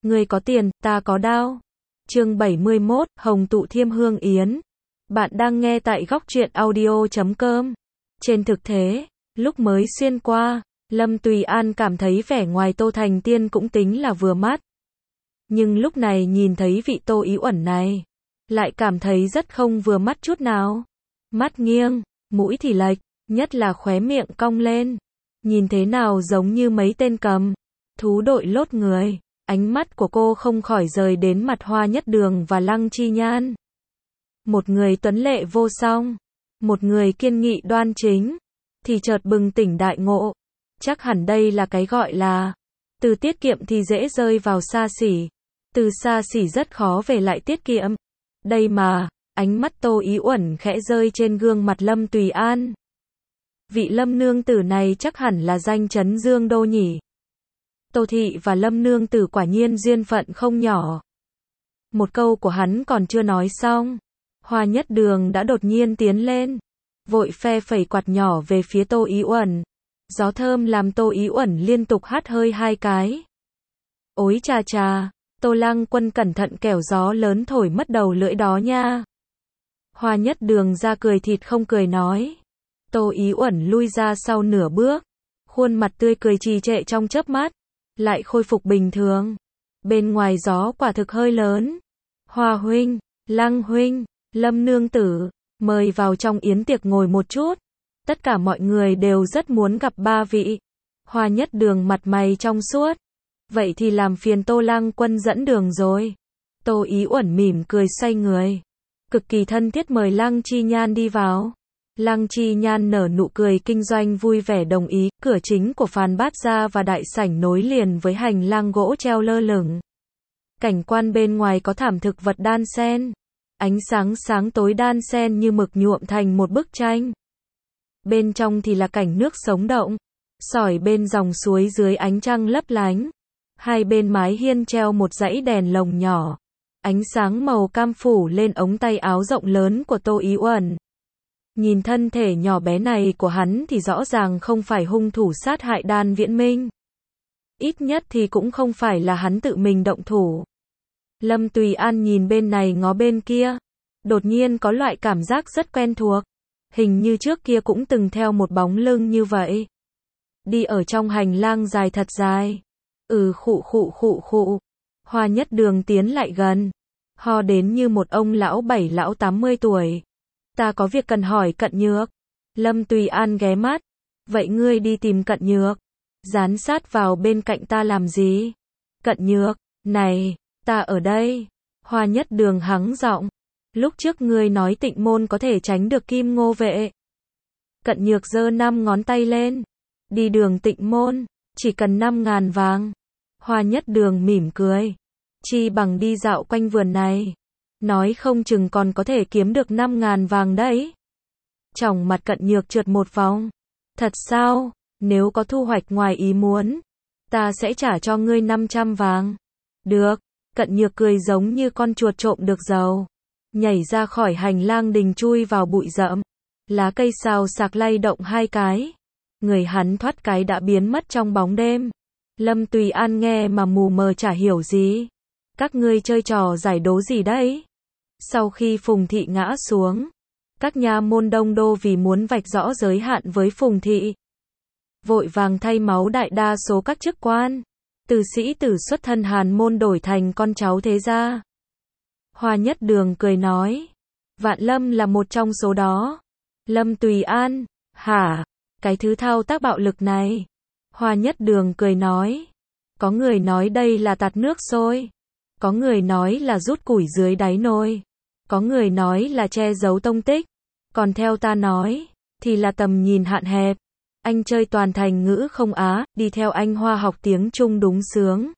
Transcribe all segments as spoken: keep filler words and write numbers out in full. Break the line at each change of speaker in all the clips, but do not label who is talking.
Ngươi có tiền, ta có đao. Chương bảy mươi mốt, Hồng tụ thiêm hương yến. Bạn đang nghe tại góc truyện audio chấm com. Trên thực tế, lúc mới xuyên qua, Lâm Tùy An cảm thấy vẻ ngoài Tô Thành Tiên cũng tính là vừa mắt. Nhưng lúc này nhìn thấy vị Tô Ý Uẩn này, lại cảm thấy rất không vừa mắt chút nào. Mắt nghiêng, mũi thì lệch, nhất là khóe miệng cong lên. Nhìn thế nào giống như mấy tên cầm thú đội lốt người. Ánh mắt của cô không khỏi rời đến mặt Hoa Nhất Đường và Lăng Chi Nhan. Một người tuấn lệ vô song, một người kiên nghị đoan chính, thì chợt bừng tỉnh đại ngộ. Chắc hẳn đây là cái gọi là từ tiết kiệm thì dễ rơi vào xa xỉ, từ xa xỉ rất khó về lại tiết kiệm. Đây mà, ánh mắt Tô Ý Uẩn khẽ rơi trên gương mặt Lâm Tùy An. Vị Lâm nương tử này chắc hẳn là danh chấn Dương Đô nhỉ. Tô thị và Lâm nương tử quả nhiên duyên phận không nhỏ. Một câu của hắn còn chưa nói xong, Hoa Nhất Đường đã đột nhiên tiến lên, vội phe phẩy quạt nhỏ về phía Tô Ý Uẩn. Gió thơm làm Tô Ý Uẩn liên tục hắt hơi hai cái. Ối chà chà, Tô Lăng Quân cẩn thận kẻo gió lớn thổi mất đầu lưỡi đó nha. Hoa Nhất Đường ra cười thịt không cười nói. Tô Ý Uẩn lui ra sau nửa bước, khuôn mặt tươi cười trì trệ trong chớp mắt, lại khôi phục bình thường. Bên ngoài gió quả thực hơi lớn. Hoa huynh, Lăng huynh, Lâm nương tử, mời vào trong yến tiệc ngồi một chút. Tất cả mọi người đều rất muốn gặp ba vị. Hoa Nhất Đường mặt mày trong suốt. Vậy thì làm phiền Tô Lăng Quân dẫn đường rồi. Tô Ý Uẩn mỉm cười xoay người, cực kỳ thân thiết mời Lăng Chi Nhan đi vào. Lăng Chi Nhan nở nụ cười kinh doanh vui vẻ đồng ý. Cửa chính của Phàn Bát Gia và đại sảnh nối liền với hành lang gỗ treo lơ lửng. Cảnh quan bên ngoài có thảm thực vật đan xen, ánh sáng sáng tối đan xen như mực nhuộm thành một bức tranh. Bên trong thì là cảnh nước sống động, sỏi bên dòng suối dưới ánh trăng lấp lánh. Hai bên mái hiên treo một dãy đèn lồng nhỏ, ánh sáng màu cam phủ lên ống tay áo rộng lớn của Tô Ý Uẩn. Nhìn thân thể nhỏ bé này của hắn thì rõ ràng không phải hung thủ sát hại Đan Viễn Minh. Ít nhất thì cũng không phải là hắn tự mình động thủ. Lâm Tùy An nhìn bên này ngó bên kia, đột nhiên có loại cảm giác rất quen thuộc. Hình như trước kia cũng từng theo một bóng lưng như vậy. Đi ở trong hành lang dài thật dài. Ừ khụ khụ khụ khụ. Hoa Nhất Đường tiến lại gần, ho đến như một ông lão bảy lão tám mươi tuổi. Ta có việc cần hỏi Cận Nhược. Lâm Tùy An ghé mắt. Vậy ngươi đi tìm Cận Nhược, dán sát vào bên cạnh ta làm gì? Cận Nhược, này, ta ở đây. Hoa Nhất Đường hắng giọng. Lúc trước ngươi nói Tịnh môn có thể tránh được Kim Ngô vệ. Cận Nhược giơ năm ngón tay lên. Đi đường Tịnh môn, chỉ cần năm ngàn vàng. Hoa Nhất Đường mỉm cười. Chi bằng đi dạo quanh vườn này. Nói không chừng còn có thể kiếm được năm ngàn vàng đấy. Tròng mặt Cận Nhược trượt một vòng. Thật sao? Nếu có thu hoạch ngoài ý muốn, ta sẽ trả cho ngươi năm trăm vàng. Được. Cận Nhược cười giống như con chuột trộm được dầu, nhảy ra khỏi hành lang đình chui vào bụi rậm. Lá cây xào xạc lay động hai cái. Người hắn thoát cái đã biến mất trong bóng đêm. Lâm Tùy An nghe mà mù mờ chả hiểu gì. Các ngươi chơi trò giải đố gì đấy? Sau khi Phùng Thị ngã xuống, các nha môn đông đô vì muốn vạch rõ giới hạn với Phùng Thị, vội vàng thay máu đại đa số các chức quan. Từ sĩ tử xuất thân Hàn môn đổi thành con cháu thế gia. Hoa Nhất Đường cười nói. Vạn Lâm là một trong số đó. Lâm Tùy An, hả? Cái thứ thao tác bạo lực này. Hoa Nhất Đường cười nói. Có người nói đây là tạt nước sôi. Có người nói là rút củi dưới đáy nồi. Có người nói là che giấu tông tích. Còn theo ta nói, thì là tầm nhìn hạn hẹp. Anh chơi toàn thành ngữ không á, đi theo anh Hoa học tiếng Trung đúng sướng.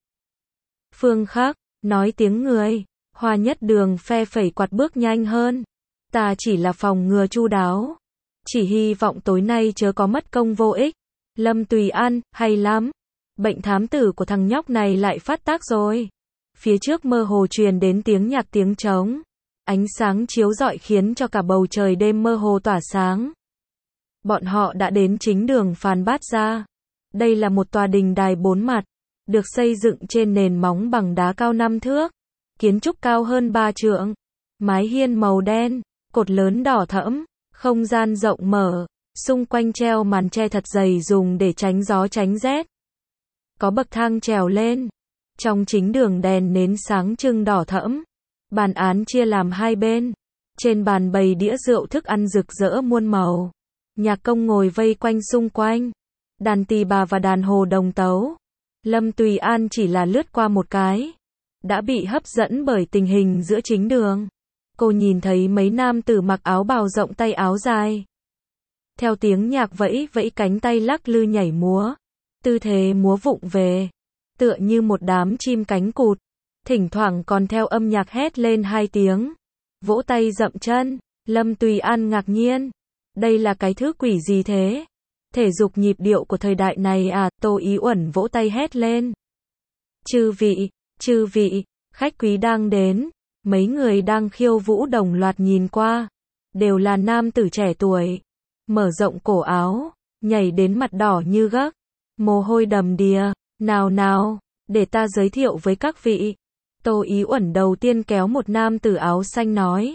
Phương Khắc, nói tiếng người. Hoa Nhất Đường phe phẩy quạt bước nhanh hơn. Ta chỉ là phòng ngừa chu đáo. Chỉ hy vọng tối nay chớ có mất công vô ích. Lâm Tùy An, hay lắm. Bệnh thám tử của thằng nhóc này lại phát tác rồi. Phía trước mơ hồ truyền đến tiếng nhạc tiếng trống. Ánh sáng chiếu rọi khiến cho cả bầu trời đêm mơ hồ tỏa sáng. Bọn họ đã đến chính đường Phàn Bát Gia. Đây là một tòa đình đài bốn mặt, được xây dựng trên nền móng bằng đá cao năm thước, kiến trúc cao hơn ba trượng, mái hiên màu đen, cột lớn đỏ thẫm, không gian rộng mở, xung quanh treo màn che thật dày dùng để tránh gió tránh rét. Có bậc thang trèo lên, trong chính đường đèn nến sáng trưng đỏ thẫm, bàn án chia làm hai bên, trên bàn bày đĩa rượu thức ăn rực rỡ muôn màu, nhạc công ngồi vây quanh xung quanh, đàn tỳ bà và đàn hồ đồng tấu. Lâm Tùy An chỉ là lướt qua một cái, đã bị hấp dẫn bởi tình hình giữa chính đường. Cô nhìn thấy mấy nam tử mặc áo bào rộng tay áo dài, theo tiếng nhạc vẫy vẫy cánh tay lắc lư nhảy múa, tư thế múa vụng về, tựa như một đám chim cánh cụt, thỉnh thoảng còn theo âm nhạc hét lên hai tiếng, vỗ tay dậm chân. Lâm Tùy An ngạc nhiên, đây là cái thứ quỷ gì thế? Thể dục nhịp điệu của thời đại này à? Tô Ý Uẩn vỗ tay hét lên. Chư vị, chư vị, khách quý đang đến. Mấy người đang khiêu vũ đồng loạt nhìn qua, đều là nam tử trẻ tuổi, mở rộng cổ áo, nhảy đến mặt đỏ như gấc, mồ hôi đầm đìa. Nào nào, để ta giới thiệu với các vị. Tô Ý Uẩn đầu tiên kéo một nam tử áo xanh nói.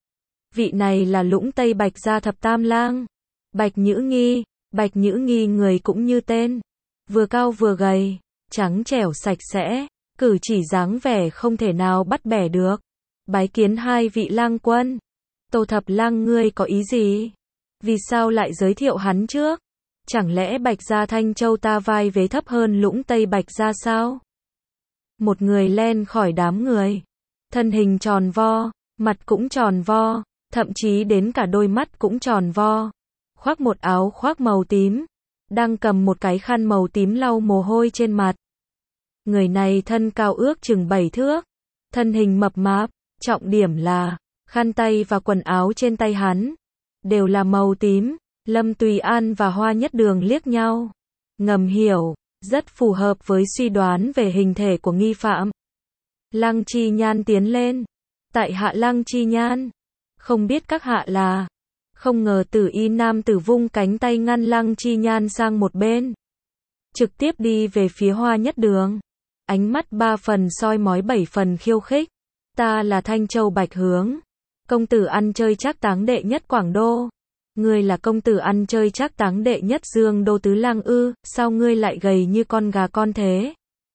Vị này là Lũng Tây Bạch Gia Thập Tam Lang, Bạch Nhữ Nghi. Bạch Nhữ Nghi người cũng như tên, vừa cao vừa gầy, trắng trẻo sạch sẽ, cử chỉ dáng vẻ không thể nào bắt bẻ được. Bái kiến hai vị lang quân. Tô Thập Lang ngươi có ý gì? Vì sao lại giới thiệu hắn trước? Chẳng lẽ Bạch Gia Thanh Châu ta vai vế thấp hơn Lũng Tây Bạch Gia sao? Một người len khỏi đám người, thân hình tròn vo, mặt cũng tròn vo, thậm chí đến cả đôi mắt cũng tròn vo, khoác một áo khoác màu tím, đang cầm một cái khăn màu tím lau mồ hôi trên mặt. Người này thân cao ước chừng bảy thước, thân hình mập mạp, trọng điểm là khăn tay và quần áo trên tay hắn đều là màu tím. Lâm Tùy An và Hoa Nhất Đường liếc nhau, ngầm hiểu, rất phù hợp với suy đoán về hình thể của nghi phạm. Lăng Chi Nhan tiến lên. Tại hạ Lăng Chi Nhan. Không biết các hạ là. Không ngờ Tử Y nam tử vung cánh tay ngăn Lăng Chi Nhan sang một bên, trực tiếp đi về phía Hoa Nhất Đường, ánh mắt ba phần soi mói bảy phần khiêu khích. Ta là Thanh Châu Bạch Hướng, công tử ăn chơi trác táng đệ nhất Quảng Đô. Ngươi là công tử ăn chơi trác táng đệ nhất Dương Đô Tứ Lang ư? Sao ngươi lại gầy như con gà con thế?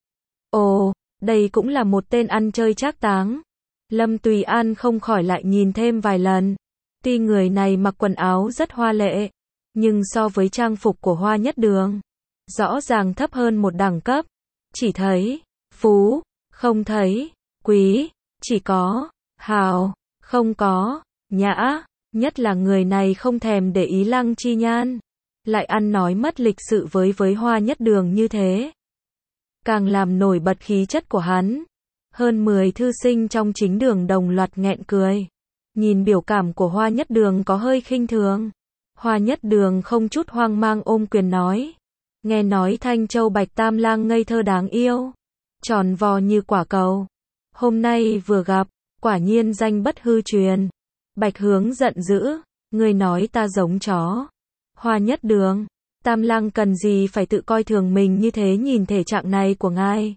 Ồ, đây cũng là một tên ăn chơi trác táng. Lâm Tùy An không khỏi lại nhìn thêm vài lần. Tuy người này mặc quần áo rất hoa lệ, nhưng so với trang phục của Hoa Nhất Đường, rõ ràng thấp hơn một đẳng cấp. Chỉ thấy phú, không thấy quý, chỉ có hào, không có nhã. Nhất là người này không thèm để ý Lăng Chi Nhan, lại ăn nói mất lịch sự với với Hoa Nhất Đường như thế, càng làm nổi bật khí chất của hắn. Hơn mười thư sinh trong chính đường đồng loạt nghẹn cười, nhìn biểu cảm của Hoa Nhất Đường có hơi khinh thường. Hoa Nhất Đường không chút hoang mang ôm quyền nói, nghe nói Thanh Châu Bạch Tam Lang ngây thơ đáng yêu, tròn vo như quả cầu, hôm nay vừa gặp, quả nhiên danh bất hư truyền. Bạch Hướng giận dữ, ngươi nói ta giống chó. Hoa Nhất Đường, Tam Lang cần gì phải tự coi thường mình như thế? Nhìn thể trạng này của ngài,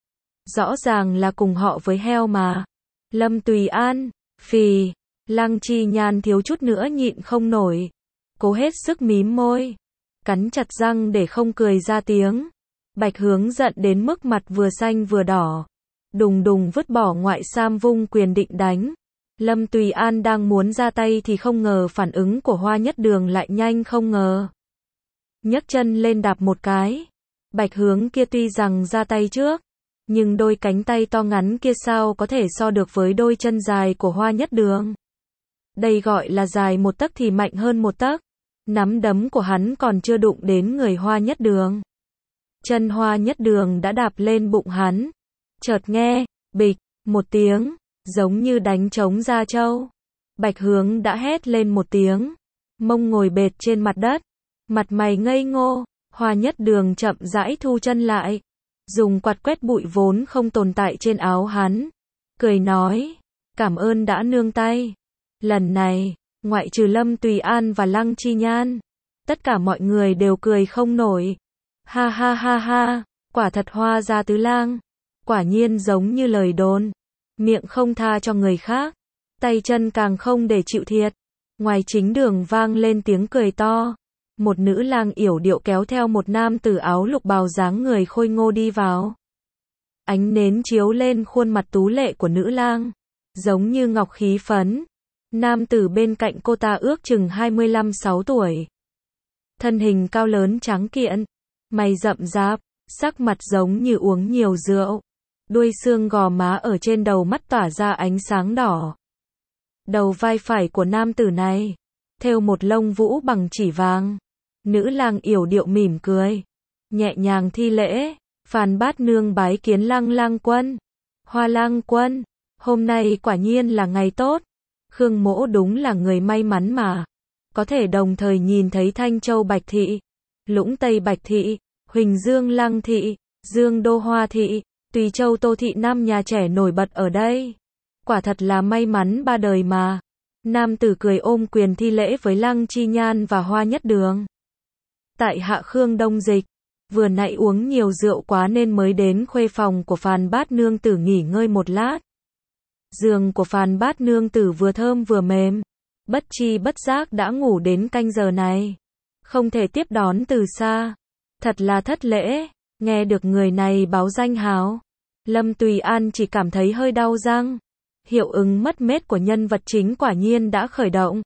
rõ ràng là cùng họ với heo mà. Lâm Tùy An, phì. Lăng Chi Nhan thiếu chút nữa nhịn không nổi, cố hết sức mím môi, cắn chặt răng để không cười ra tiếng. Bạch Hướng giận đến mức mặt vừa xanh vừa đỏ, đùng đùng vứt bỏ ngoại sam vung quyền định đánh. Lâm Tùy An đang muốn ra tay thì không ngờ phản ứng của Hoa Nhất Đường lại nhanh không ngờ. Nhấc chân lên đạp một cái. Bạch Hướng kia tuy rằng ra tay trước, nhưng đôi cánh tay to ngắn kia sao có thể so được với đôi chân dài của Hoa Nhất Đường. Đây gọi là dài một tấc thì mạnh hơn một tấc. Nắm đấm của hắn còn chưa đụng đến người Hoa Nhất Đường, chân Hoa Nhất Đường đã đạp lên bụng hắn. Chợt nghe, bịch, một tiếng, giống như đánh trống da trâu. Bạch Hướng đã hét lên một tiếng, mông ngồi bệt trên mặt đất, mặt mày ngây ngô. Hoa Nhất Đường chậm rãi thu chân lại, dùng quạt quét bụi vốn không tồn tại trên áo hắn, cười nói, cảm ơn đã nương tay. Lần này, ngoại trừ Lâm Tùy An và Lăng Chi Nhan, tất cả mọi người đều cười không nổi. Ha ha ha ha, Quả thật Hoa gia tứ lang, quả nhiên giống như lời đồn, miệng không tha cho người khác, tay chân càng không để chịu thiệt. Ngoài chính đường vang lên tiếng cười to, một nữ lang yểu điệu kéo theo một nam tử áo lục bào dáng người khôi ngô đi vào. Ánh nến chiếu lên khuôn mặt tú lệ của nữ lang, giống như ngọc khí phấn. Nam tử bên cạnh cô ta ước chừng hai mươi lăm sáu tuổi. Thân hình cao lớn trắng kiện, mày rậm rạp, sắc mặt giống như uống nhiều rượu. Đuôi xương gò má ở trên đầu mắt tỏa ra ánh sáng đỏ. Đầu vai phải của nam tử này, thêu một lông vũ bằng chỉ vàng. Nữ lang yểu điệu mỉm cười, nhẹ nhàng thi lễ, Phàn Bát Nương bái kiến Lăng lang quân. Hoa lang quân, hôm nay quả nhiên là ngày tốt. Khương Mỗ đúng là người may mắn mà. Có thể đồng thời nhìn thấy Thanh Châu Bạch Thị, Lũng Tây Bạch Thị, Huỳnh Dương Lăng Thị, Dương Đô Hoa Thị, Tùy Châu Tô Thị năm nhà trẻ nổi bật ở đây. Quả thật là may mắn ba đời mà. Nam tử cười ôm quyền thi lễ với Lăng Chi Nhan và Hoa Nhất Đường. Tại hạ Khương Đông Dịch, vừa nãy uống nhiều rượu quá nên mới đến khuê phòng của Phàn Bát Nương tử nghỉ ngơi một lát. Giường của Phàn Bát Nương tử vừa thơm vừa mềm, bất chi bất giác đã ngủ đến canh giờ này. Không thể tiếp đón từ xa, thật là thất lễ. Nghe được người này báo danh hào, Lâm Tùy An chỉ cảm thấy hơi đau răng. Hiệu ứng mất mết của nhân vật chính quả nhiên đã khởi động.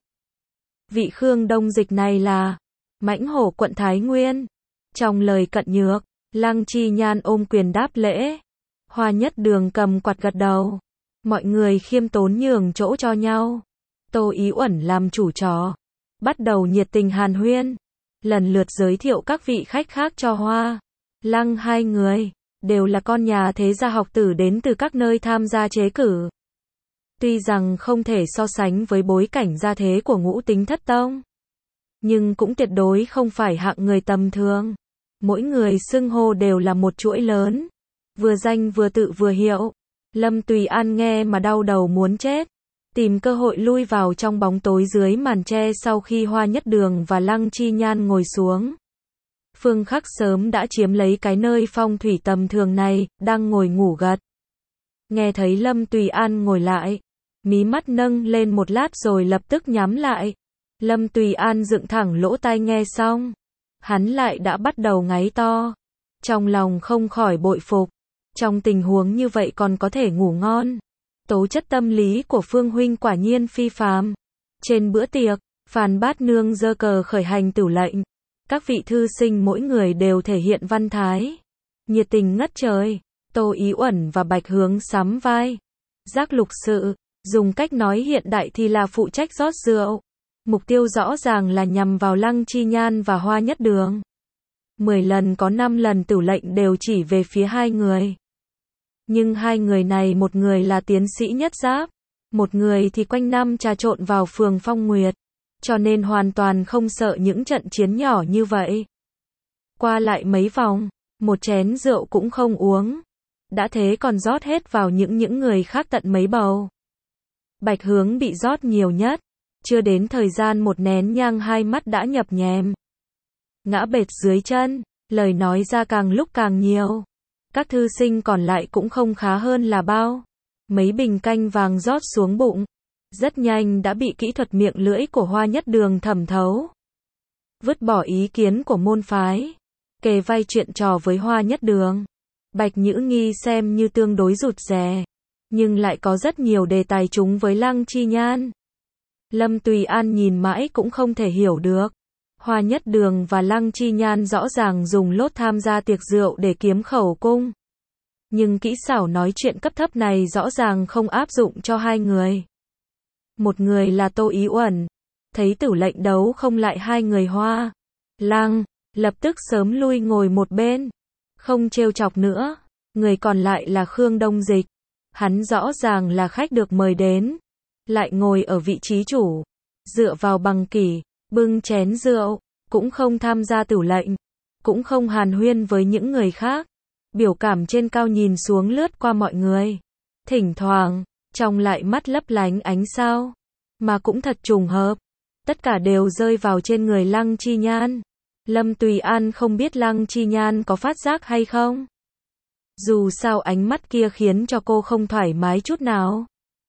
Vị Khương Đông Dịch này là Mãnh Hổ quận Thái Nguyên. Trong lời cận nhược, Lăng Chi Nhan ôm quyền đáp lễ. Hoa Nhất Đường cầm quạt gật đầu. Mọi người khiêm tốn nhường chỗ cho nhau. Tô Ý Uẩn làm chủ trò, bắt đầu nhiệt tình hàn huyên, lần lượt giới thiệu các vị khách khác cho Hoa, Lăng hai người, đều là con nhà thế gia học tử đến từ các nơi tham gia chế cử. Tuy rằng không thể so sánh với bối cảnh gia thế của Ngũ Tính Thất Tông, nhưng cũng tuyệt đối không phải hạng người tầm thường. Mỗi người xưng hô đều là một chuỗi lớn, vừa danh vừa tự vừa hiệu. Lâm Tùy An nghe mà đau đầu muốn chết, tìm cơ hội lui vào trong bóng tối dưới màn tre sau khi Hoa Nhất Đường và Lăng Chi Nhan ngồi xuống. Phương Khắc sớm đã chiếm lấy cái nơi phong thủy tầm thường này, đang ngồi ngủ gật. Nghe thấy Lâm Tùy An ngồi lại, mí mắt nâng lên một lát rồi lập tức nhắm lại. Lâm Tùy An dựng thẳng lỗ tai nghe xong, hắn lại đã bắt đầu ngáy to. Trong lòng không khỏi bội phục, trong tình huống như vậy còn có thể ngủ ngon. Tố chất tâm lý của Phương huynh quả nhiên phi phàm. Trên bữa tiệc, Phàn Bát Nương giơ cờ khởi hành tửu lệnh. Các vị thư sinh mỗi người đều thể hiện văn thái, nhiệt tình ngất trời. Tô Ý Uẩn và Bạch Hướng sắm vai. Giác Lục Sự, dùng cách nói hiện đại thì là phụ trách rót rượu. Mục tiêu rõ ràng là nhằm vào Lăng Chi Nhan và Hoa Nhất Đường. Mười lần có năm lần tửu lệnh đều chỉ về phía hai người. Nhưng hai người này, một người là tiến sĩ nhất giáp, một người thì quanh năm trà trộn vào phường Phong Nguyệt, cho nên hoàn toàn không sợ những trận chiến nhỏ như vậy. Qua lại mấy vòng, một chén rượu cũng không uống, đã thế còn rót hết vào những những người khác tận mấy bầu. Bạch Hướng bị rót nhiều nhất, chưa đến thời gian một nén nhang hai mắt đã nhập nhèm, ngã bệt dưới chân, lời nói ra càng lúc càng nhiều. Các thư sinh còn lại cũng không khá hơn là bao. Mấy bình canh vàng rót xuống bụng, rất nhanh đã bị kỹ thuật miệng lưỡi của Hoa Nhất Đường thẩm thấu. Vứt bỏ ý kiến của môn phái, kề vai chuyện trò với Hoa Nhất Đường. Bạch Nhữ Nghi xem như tương đối rụt rè, nhưng lại có rất nhiều đề tài trúng với Lăng Chi Nhan. Lâm Tùy An nhìn mãi cũng không thể hiểu được. Hoa Nhất Đường và Lăng Chi Nhan rõ ràng dùng lốt tham gia tiệc rượu để kiếm khẩu cung. Nhưng kỹ xảo nói chuyện cấp thấp này rõ ràng không áp dụng cho hai người. Một người là Tô Ý Uẩn, thấy tửu lệnh đấu không lại hai người Hoa, Lăng, lập tức sớm lui ngồi một bên, không trêu chọc nữa. Người còn lại là Khương Đông Dịch, hắn rõ ràng là khách được mời đến, lại ngồi ở vị trí chủ, dựa vào bằng kỷ, bưng chén rượu, cũng không tham gia tửu lệnh, cũng không hàn huyên với những người khác. Biểu cảm trên cao nhìn xuống lướt qua mọi người. Thỉnh thoảng, trong lại mắt lấp lánh ánh sao. Mà cũng thật trùng hợp. Tất cả đều rơi vào trên người Lăng Chi Nhan. Lâm Tùy An không biết Lăng Chi Nhan có phát giác hay không. Dù sao ánh mắt kia khiến cho cô không thoải mái chút nào.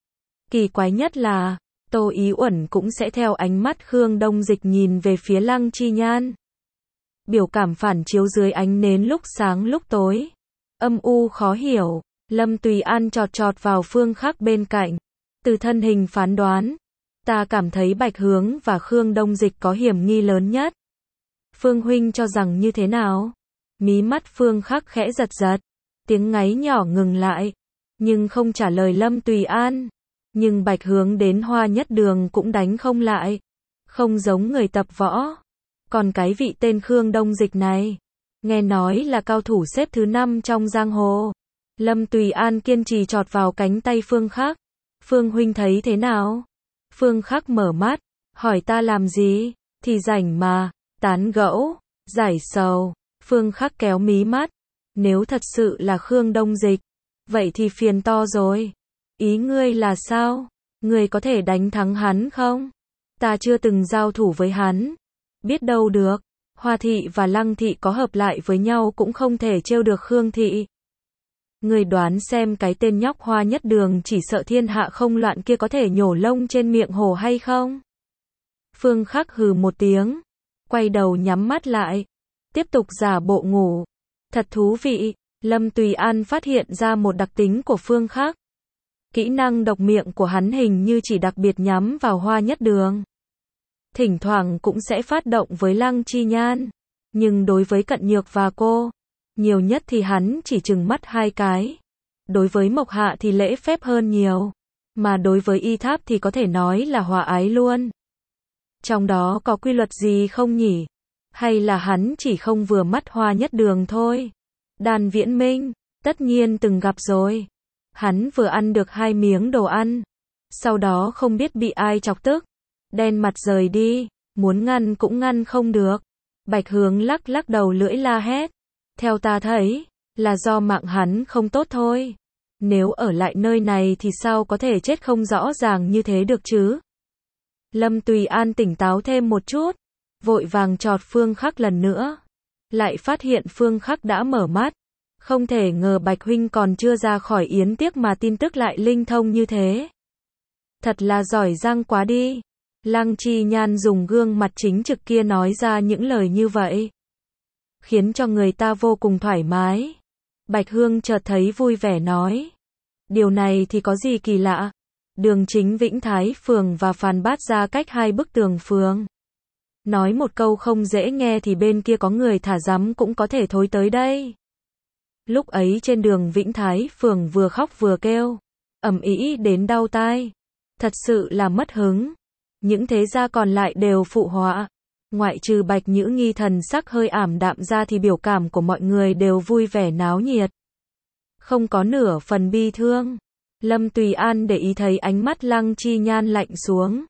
Kỳ quái nhất là, Tô Ý Uẩn cũng sẽ theo ánh mắt Khương Đông Dịch nhìn về phía Lăng Chi Nhan. Biểu cảm phản chiếu dưới ánh nến lúc sáng lúc tối. Âm u khó hiểu, Lâm Tùy An chọt chọt vào Phương Khắc bên cạnh. Từ thân hình phán đoán, ta cảm thấy Bạch Hướng và Khương Đông Dịch có hiểm nghi lớn nhất. Phương huynh cho rằng như thế nào? Mí mắt Phương Khắc khẽ giật giật, tiếng ngáy nhỏ ngừng lại, nhưng không trả lời Lâm Tùy An. Nhưng Bạch Hướng đến Hoa Nhất Đường cũng đánh không lại, không giống người tập võ. Còn cái vị tên Khương Đông Dịch này, nghe nói là cao thủ xếp thứ năm trong giang hồ. Lâm Tùy An kiên trì chọt vào cánh tay Phương Khắc. Phương huynh thấy thế nào? Phương Khắc mở mắt, hỏi ta làm gì? Thì rảnh mà, tán gẫu, giải sầu. Phương Khắc kéo mí mắt. Nếu thật sự là Khương Đông Dịch, vậy thì phiền to rồi. Ý ngươi là sao? Ngươi có thể đánh thắng hắn không? Ta chưa từng giao thủ với hắn. Biết đâu được, Hoa thị và Lăng thị có hợp lại với nhau cũng không thể trêu được Khương thị. Ngươi đoán xem cái tên nhóc Hoa Nhất Đường chỉ sợ thiên hạ không loạn kia có thể nhổ lông trên miệng hổ hay không? Phương Khắc hừ một tiếng, quay đầu nhắm mắt lại, tiếp tục giả bộ ngủ. Thật thú vị, Lâm Tùy An phát hiện ra một đặc tính của Phương Khắc. Kỹ năng độc miệng của hắn hình như chỉ đặc biệt nhắm vào Hoa Nhất Đường. Thỉnh thoảng cũng sẽ phát động với Lăng Chi Nhan. Nhưng đối với Cận Nhược và cô, nhiều nhất thì hắn chỉ trừng mắt hai cái. Đối với Mộc Hạ thì lễ phép hơn nhiều. Mà đối với Y Tháp thì có thể nói là hòa ái luôn. Trong đó có quy luật gì không nhỉ? Hay là hắn chỉ không vừa mắt Hoa Nhất Đường thôi? Đan Viễn Minh, tất nhiên từng gặp rồi. Hắn vừa ăn được hai miếng đồ ăn. Sau đó không biết bị ai chọc tức. Đen mặt rời đi, muốn ngăn cũng ngăn không được. Bạch Hướng lắc lắc đầu lưỡi la hét. Theo ta thấy, là do mạng hắn không tốt thôi. Nếu ở lại nơi này thì sao có thể chết không rõ ràng như thế được chứ? Lâm Tùy An tỉnh táo thêm một chút, vội vàng chọt Phương Khắc lần nữa. Lại phát hiện Phương Khắc đã mở mắt. Không thể ngờ Bạch huynh còn chưa ra khỏi yến tiệc mà tin tức lại linh thông như thế. Thật là giỏi giang quá đi. Lăng Chi Nhan dùng gương mặt chính trực kia nói ra những lời như vậy, khiến cho người ta vô cùng thoải mái. Bạch Hương chợt thấy vui vẻ nói. Điều này thì có gì kỳ lạ? Đường Chính Vĩnh Thái phường và Phàn Bát ra cách hai bức tường phường. Nói một câu không dễ nghe thì bên kia có người thả rắm cũng có thể thối tới đây. Lúc ấy trên đường Vĩnh Thái phường vừa khóc vừa kêu, ầm ĩ đến đau tai. Thật sự là mất hứng. Những thế gia còn lại đều phụ họa. Ngoại trừ Bạch Nhữ Nghi thần sắc hơi ảm đạm ra thì biểu cảm của mọi người đều vui vẻ náo nhiệt. Không có nửa phần bi thương. Lâm Tùy An để ý thấy ánh mắt Lăng Chi Nhan lạnh xuống.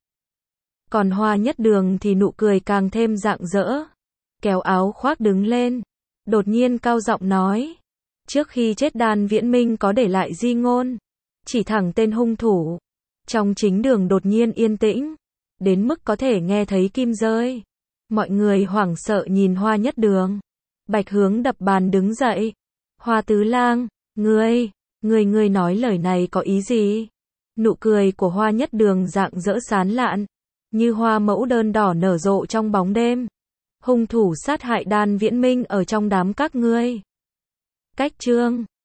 Còn Hoa Nhất Đường thì nụ cười càng thêm rạng rỡ. Kéo áo khoác đứng lên. Đột nhiên cao giọng nói. Trước khi chết Đan Viễn Minh có để lại di ngôn. Chỉ thẳng tên hung thủ. Trong chính đường đột nhiên yên tĩnh. Đến mức có thể nghe thấy kim rơi. Mọi người hoảng sợ nhìn Hoa Nhất Đường. Bạch Hướng đập bàn đứng dậy. Hoa Tứ Lang, ngươi, ngươi ngươi nói lời này có ý gì? Nụ cười của Hoa Nhất Đường rạng rỡ sán lạn, như hoa mẫu đơn đỏ nở rộ trong bóng đêm. Hung thủ sát hại Đan Viễn Minh ở trong đám các ngươi. Cách chương